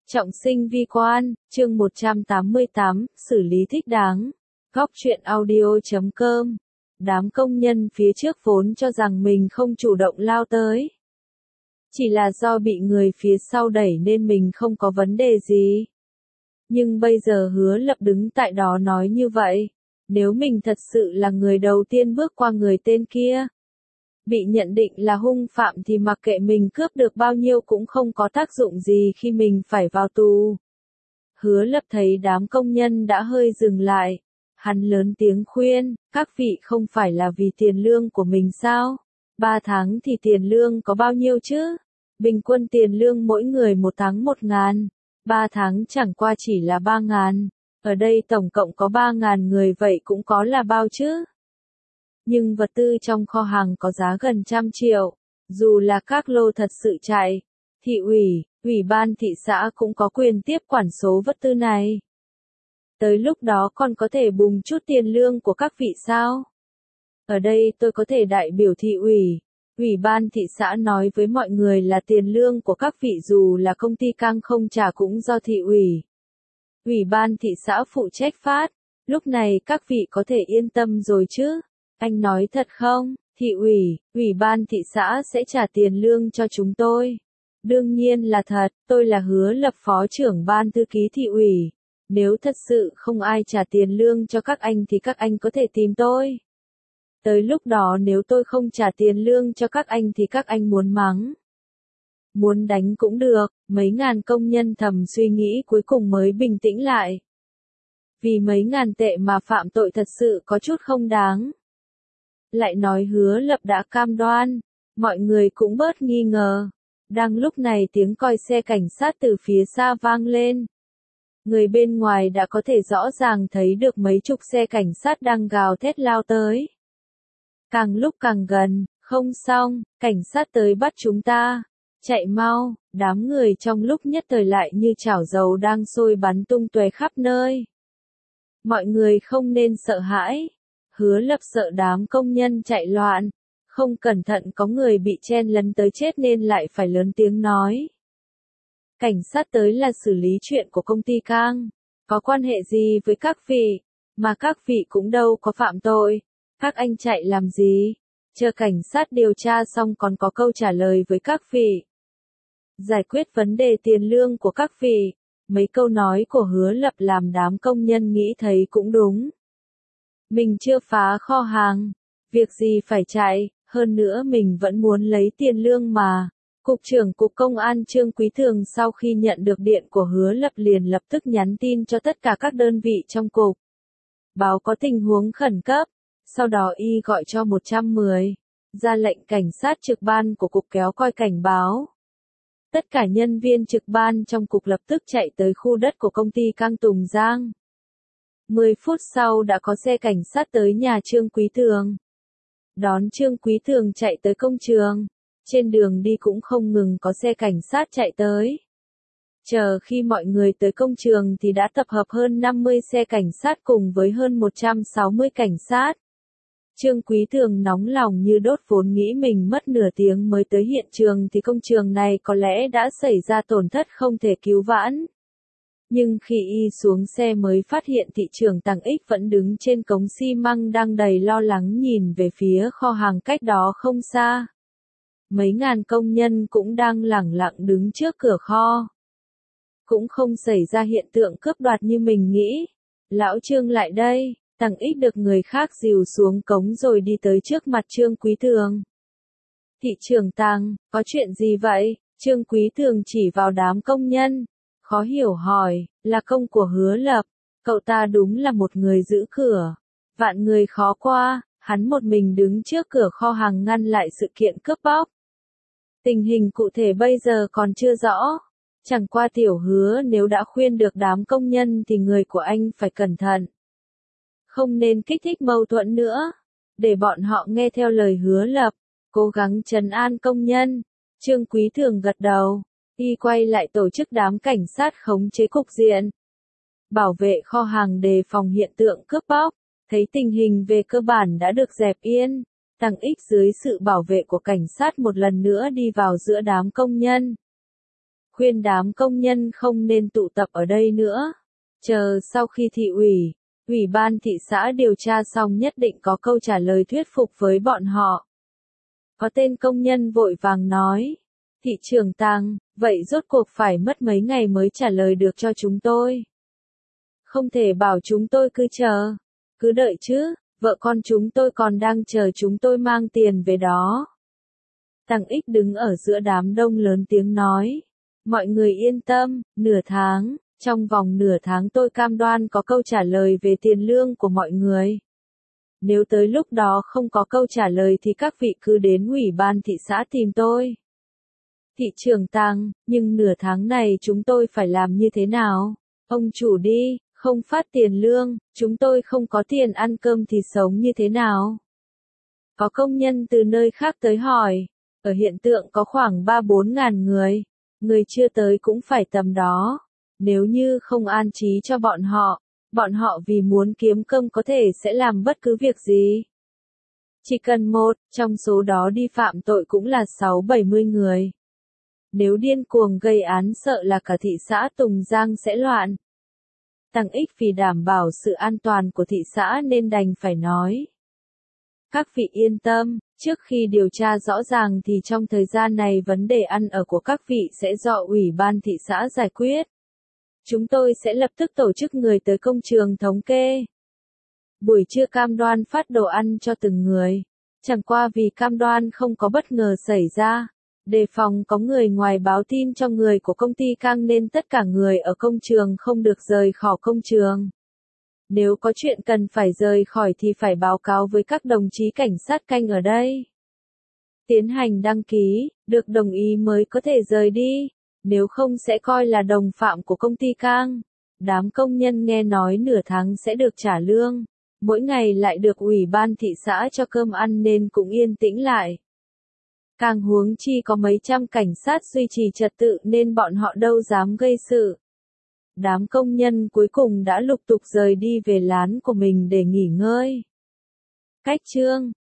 Trọng sinh vi quan, chương 188, xử lý thích đáng. Góc truyện audio.com. Đám công nhân phía trước vốn cho rằng mình không chủ động lao tới. Chỉ là do bị người phía sau đẩy nên mình không có vấn đề gì. Nhưng bây giờ Hứa Lập đứng tại đó nói như vậy. Nếu mình thật sự là người đầu tiên bước qua người tên kia, bị nhận định là hung phạm thì mặc kệ mình cướp được bao nhiêu cũng không có tác dụng gì khi mình phải vào tù. Hứa Lập thấy đám công nhân đã hơi dừng lại. Hắn lớn tiếng khuyên, các vị không phải là vì tiền lương của mình sao? 3 tháng thì tiền lương có bao nhiêu chứ? Bình quân tiền lương mỗi người 1 tháng 1.000, 3 tháng chẳng qua chỉ là 3.000. Ở đây tổng cộng có 3.000 người vậy cũng có là bao chứ? Nhưng vật tư trong kho hàng có giá gần 100 triệu. Dù là các lô thật sự chạy, thị ủy ban thị xã cũng có quyền tiếp quản số vật tư này. Tới lúc đó còn có thể bùng chút tiền lương của các vị sao? Ở đây tôi có thể đại biểu thị ủy ban thị xã nói với mọi người là tiền lương của các vị dù là công ty cang không trả cũng do thị ủy ban thị xã phụ trách phát. Lúc này các vị có thể yên tâm rồi chứ? Anh nói thật không? Thị ủy ban thị xã sẽ trả tiền lương cho chúng tôi. Đương nhiên là thật, tôi là Hứa Lập, phó trưởng ban thư ký thị ủy. Nếu thật sự không ai trả tiền lương cho các anh thì các anh có thể tìm tôi. Tới lúc đó nếu tôi không trả tiền lương cho các anh thì các anh muốn mắng, muốn đánh cũng được. Mấy ngàn công nhân thầm suy nghĩ cuối cùng mới bình tĩnh lại. Vì mấy ngàn tệ mà phạm tội thật sự có chút không đáng. Lại nói Hứa Lập đã cam đoan, mọi người cũng bớt nghi ngờ. Đang lúc này tiếng còi xe cảnh sát từ phía xa vang lên. Người bên ngoài đã có thể rõ ràng thấy được mấy chục xe cảnh sát đang gào thét lao tới. Càng lúc càng gần, không xong, cảnh sát tới bắt chúng ta. Chạy mau, đám người trong lúc nhất thời lại như chảo dầu đang sôi bắn tung tóe khắp nơi. Mọi người không nên sợ hãi. Hứa Lập sợ đám công nhân chạy loạn, không cẩn thận có người bị chen lấn tới chết nên lại phải lớn tiếng nói. Cảnh sát tới là xử lý chuyện của công ty cang, có quan hệ gì với các vị, mà các vị cũng đâu có phạm tội, các anh chạy làm gì, chờ cảnh sát điều tra xong còn có câu trả lời với các vị. Giải quyết vấn đề tiền lương của các vị. Mấy câu nói của Hứa Lập làm đám công nhân nghĩ thấy cũng đúng. Mình chưa phá kho hàng, việc gì phải chạy, hơn nữa mình vẫn muốn lấy tiền lương mà. Cục trưởng Cục Công an Trương Quý Thường sau khi nhận được điện của Hứa Lập liền lập tức nhắn tin cho tất cả các đơn vị trong cục. Báo có tình huống khẩn cấp, sau đó y gọi cho 110, ra lệnh cảnh sát trực ban của cục kéo coi cảnh báo. Tất cả nhân viên trực ban trong cục lập tức chạy tới khu đất của công ty cang Tùng Giang. 10 phút sau đã có xe cảnh sát tới nhà Trương Quý Thường. Đón Trương Quý Thường chạy tới công trường. Trên đường đi cũng không ngừng có xe cảnh sát chạy tới. Chờ khi mọi người tới công trường thì đã tập hợp hơn 50 xe cảnh sát cùng với hơn 160 cảnh sát. Trương Quý Thường nóng lòng như đốt, vốn nghĩ mình mất nửa tiếng mới tới hiện trường thì công trường này có lẽ đã xảy ra tổn thất không thể cứu vãn. Nhưng khi y xuống xe mới phát hiện thị trưởng Tàng Ích vẫn đứng trên cống xi măng đang đầy lo lắng nhìn về phía kho hàng cách đó không xa. Mấy ngàn công nhân cũng đang lẳng lặng đứng trước cửa kho. Cũng không xảy ra hiện tượng cướp đoạt như mình nghĩ. Lão Trương lại đây, Tàng Ích được người khác dìu xuống cống rồi đi tới trước mặt Trương Quý Thường. Thị trưởng Tàng, có chuyện gì vậy? Trương Quý Thường chỉ vào đám công nhân, khó hiểu hỏi, là công của Hứa Lập, cậu ta đúng là một người giữ cửa. Vạn người khó qua, hắn một mình đứng trước cửa kho hàng ngăn lại sự kiện cướp bóc. Tình hình cụ thể bây giờ còn chưa rõ. Chẳng qua tiểu Hứa nếu đã khuyên được đám công nhân thì người của anh phải cẩn thận. Không nên kích thích mâu thuẫn nữa. Để bọn họ nghe theo lời Hứa Lập, cố gắng trấn an công nhân. Trương Quý Thường gật đầu. Y quay lại tổ chức đám cảnh sát khống chế cục diện. Bảo vệ kho hàng đề phòng hiện tượng cướp bóc. Thấy tình hình về cơ bản đã được dẹp yên. Tàng Ích dưới sự bảo vệ của cảnh sát một lần nữa đi vào giữa đám công nhân. khuyên đám công nhân không nên tụ tập ở đây nữa. Chờ sau khi thị ủy ban thị xã điều tra xong nhất định có câu trả lời thuyết phục với bọn họ. Có tên công nhân vội vàng nói. Thị trưởng Tăng, vậy rốt cuộc phải mất mấy ngày mới trả lời được cho chúng tôi. Không thể bảo chúng tôi cứ chờ. Cứ đợi chứ, vợ con chúng tôi còn đang chờ chúng tôi mang tiền về đó. Tăng Ích đứng ở giữa đám đông lớn tiếng nói. Mọi người yên tâm, nửa tháng, trong vòng nửa tháng tôi cam đoan có câu trả lời về tiền lương của mọi người. Nếu tới lúc đó không có câu trả lời thì các vị cứ đến ủy ban thị xã tìm tôi. Thị trưởng Tăng, nhưng nửa tháng này chúng tôi phải làm như thế nào? Ông chủ đi, không phát tiền lương, chúng tôi không có tiền ăn cơm thì sống như thế nào? Có công nhân từ nơi khác tới hỏi. Ở hiện tượng có khoảng 3-4 ngàn người. Người chưa tới cũng phải tầm đó. Nếu như không an trí cho bọn họ vì muốn kiếm cơm có thể sẽ làm bất cứ việc gì. Chỉ cần một, trong số đó đi phạm tội cũng là 6-70 người. Nếu điên cuồng gây án sợ là cả thị xã Tùng Giang sẽ loạn. Tăng Ích vì đảm bảo sự an toàn của thị xã nên đành phải nói. Các vị yên tâm, trước khi điều tra rõ ràng thì trong thời gian này vấn đề ăn ở của các vị sẽ do ủy ban thị xã giải quyết. Chúng tôi sẽ lập tức tổ chức người tới công trường thống kê. Buổi trưa cam đoan phát đồ ăn cho từng người. Chẳng qua vì cam đoan không có bất ngờ xảy ra. Đề phòng có người ngoài báo tin cho người của công ty Cang nên tất cả người ở công trường không được rời khỏi công trường. Nếu có chuyện cần phải rời khỏi thì phải báo cáo với các đồng chí cảnh sát canh ở đây. Tiến hành đăng ký, được đồng ý mới có thể rời đi, nếu không sẽ coi là đồng phạm của công ty Cang. Đám công nhân nghe nói nửa tháng sẽ được trả lương, mỗi ngày lại được ủy ban thị xã cho cơm ăn nên cũng yên tĩnh lại. Càng huống chi có mấy trăm cảnh sát duy trì trật tự nên bọn họ đâu dám gây sự. Đám công nhân cuối cùng đã lục tục rời đi về lán của mình để nghỉ ngơi. Cách chương